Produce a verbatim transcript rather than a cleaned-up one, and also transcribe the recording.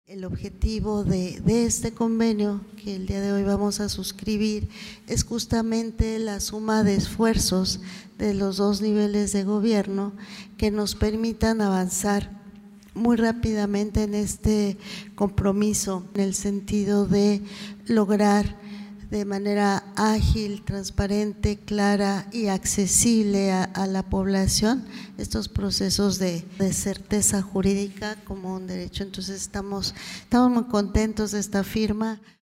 El objetivo de, de este convenio que el día de hoy vamos a suscribir es justamente la suma de esfuerzos de los dos niveles de gobierno que nos permitan avanzar muy rápidamente en este compromiso, en el sentido de lograr de manera ágil, transparente, clara y accesible a, a la población estos procesos de, de certeza jurídica como un derecho. Entonces estamos, estamos muy contentos de esta firma.